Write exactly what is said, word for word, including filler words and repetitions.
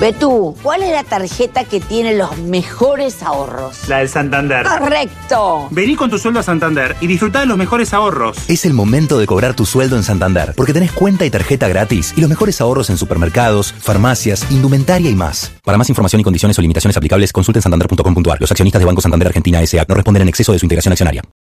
Betú, ¿cuál es la tarjeta que tiene los mejores ahorros? La del Santander. ¡Correcto! Vení con tu sueldo a Santander y disfrutá de los mejores ahorros. Es el momento de cobrar tu sueldo en Santander, porque tenés cuenta y tarjeta gratis y los mejores ahorros en supermercados, farmacias, indumentaria y más. Para más información y condiciones o limitaciones aplicables, consulten santander punto com punto a r. Los accionistas de Banco Santander Argentina S A no responden en exceso de su integración accionaria.